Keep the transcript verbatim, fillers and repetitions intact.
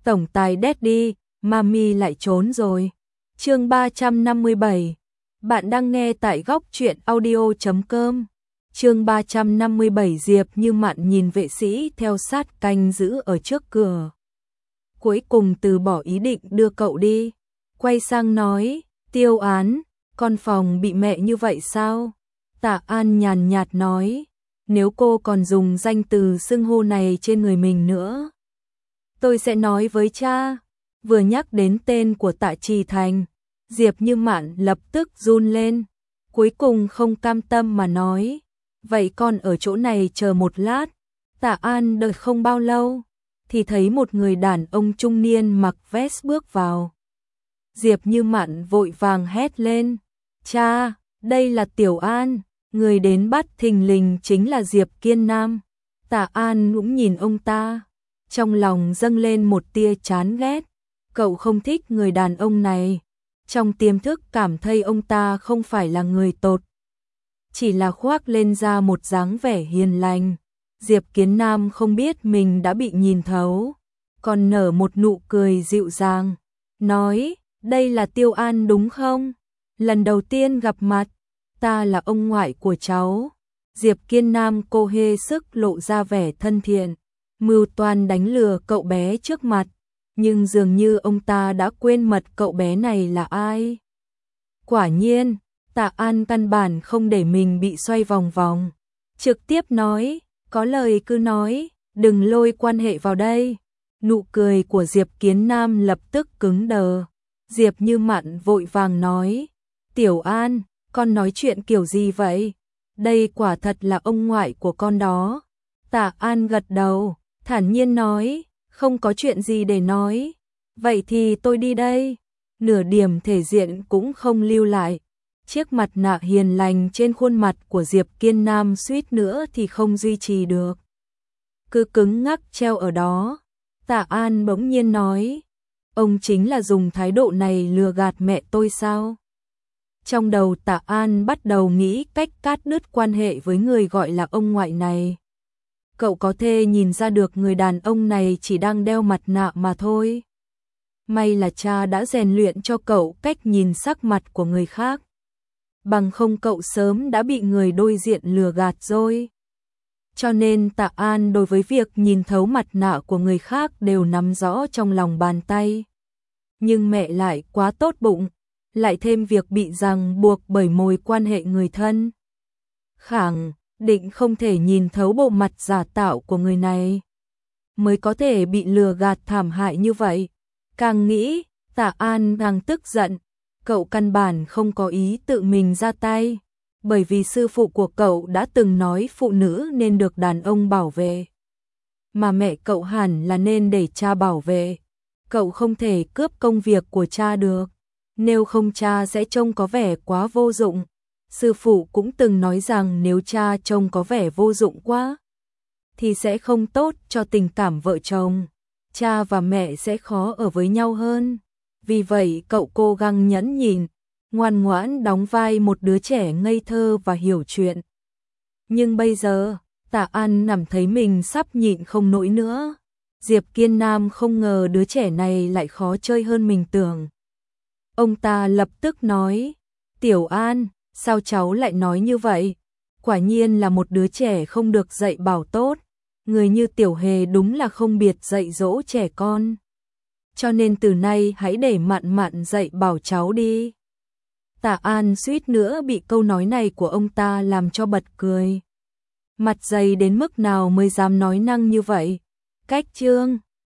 tổng tài Daddy, Mami lại trốn rồi. Chương ba trăm năm mươi bảy. Bạn đang nghe tại góc truyện audio chấm com. Chương ba trăm năm mươi bảy. Diệp Như Mạn nhìn vệ sĩ theo sát canh giữ ở trước cửa. Cuối cùng từ bỏ ý định đưa cậu đi. Quay sang nói, Tiêu Án, con phòng bị mẹ như vậy sao? Tạ An nhàn nhạt nói, nếu cô còn dùng danh từ xưng hô này trên người mình nữa, tôi sẽ nói với cha. Vừa nhắc đến tên của Tạ Trì Thành, Diệp Như Mạn lập tức run lên, cuối cùng không cam tâm mà nói, vậy con ở chỗ này chờ một lát. Tạ An đợi không bao lâu, thì thấy một người đàn ông trung niên mặc vest bước vào. Diệp Như Mạn vội vàng hét lên, cha, đây là Tiểu An. Người đến bắt thình lình chính là Diệp Kiên Nam. Tạ An cũng nhìn ông ta, trong lòng dâng lên một tia chán ghét. Cậu không thích người đàn ông này, trong tiềm thức cảm thấy ông ta không phải là người tốt, chỉ là khoác lên ra một dáng vẻ hiền lành. Diệp Kiến Nam không biết mình đã bị nhìn thấu, còn nở một nụ cười dịu dàng, nói, đây là Tiêu An đúng không? Lần đầu tiên gặp mặt, ta là ông ngoại của cháu. Diệp Kiên Nam cố hết sức lộ ra vẻ thân thiện, mưu toan đánh lừa cậu bé trước mặt, nhưng dường như ông ta đã quên mật cậu bé này là ai. Quả nhiên, Tạ An căn bản không để mình bị xoay vòng vòng, trực tiếp nói, có lời cứ nói, đừng lôi quan hệ vào đây. Nụ cười của Diệp Kiến Nam lập tức cứng đờ. Diệp Như Mạn vội vàng nói, Tiểu An, con nói chuyện kiểu gì vậy? Đây quả thật là ông ngoại của con đó. Tạ An gật đầu, thản nhiên nói, không có chuyện gì để nói. Vậy thì tôi đi đây. Nửa điểm thể diện cũng không lưu lại. Chiếc mặt nạ hiền lành trên khuôn mặt của Diệp Kiên Nam suýt nữa thì không duy trì được, cứ cứng ngắc treo ở đó. Tạ An bỗng nhiên nói, ông chính là dùng thái độ này lừa gạt mẹ tôi sao? Trong đầu Tạ An bắt đầu nghĩ cách cắt đứt quan hệ với người gọi là ông ngoại này. Cậu có thể nhìn ra được người đàn ông này chỉ đang đeo mặt nạ mà thôi. May là cha đã rèn luyện cho cậu cách nhìn sắc mặt của người khác, bằng không cậu sớm đã bị người đối diện lừa gạt rồi. Cho nên Tạ An đối với việc nhìn thấu mặt nạ của người khác đều nắm rõ trong lòng bàn tay. Nhưng mẹ lại quá tốt bụng, lại thêm việc bị ràng buộc bởi mối quan hệ người thân. Khẳng định không thể nhìn thấu bộ mặt giả tạo của người này, mới có thể bị lừa gạt thảm hại như vậy. Càng nghĩ, Tạ An càng tức giận. Cậu căn bản không có ý tự mình ra tay, bởi vì sư phụ của cậu đã từng nói phụ nữ nên được đàn ông bảo vệ, mà mẹ cậu hẳn là nên để cha bảo vệ. Cậu không thể cướp công việc của cha được, nếu không cha sẽ trông có vẻ quá vô dụng. Sư phụ cũng từng nói rằng nếu cha trông có vẻ vô dụng quá, thì sẽ không tốt cho tình cảm vợ chồng, cha và mẹ sẽ khó ở với nhau hơn. Vì vậy cậu cố gắng nhẫn nhịn, ngoan ngoãn đóng vai một đứa trẻ ngây thơ và hiểu chuyện. Nhưng bây giờ, Tạ An cảm thấy mình sắp nhịn không nổi nữa. Diệp Kiên Nam không ngờ đứa trẻ này lại khó chơi hơn mình tưởng. Ông ta lập tức nói, Tiểu An, sao cháu lại nói như vậy? Quả nhiên là một đứa trẻ không được dạy bảo tốt. Người như Tiểu Hề đúng là không biệt dạy dỗ trẻ con. Cho nên từ nay hãy để Mạn Mạn dạy bảo cháu đi. Tạ An suýt nữa bị câu nói này của ông ta làm cho bật cười. Mặt dày đến mức nào mới dám nói năng như vậy? Cách chương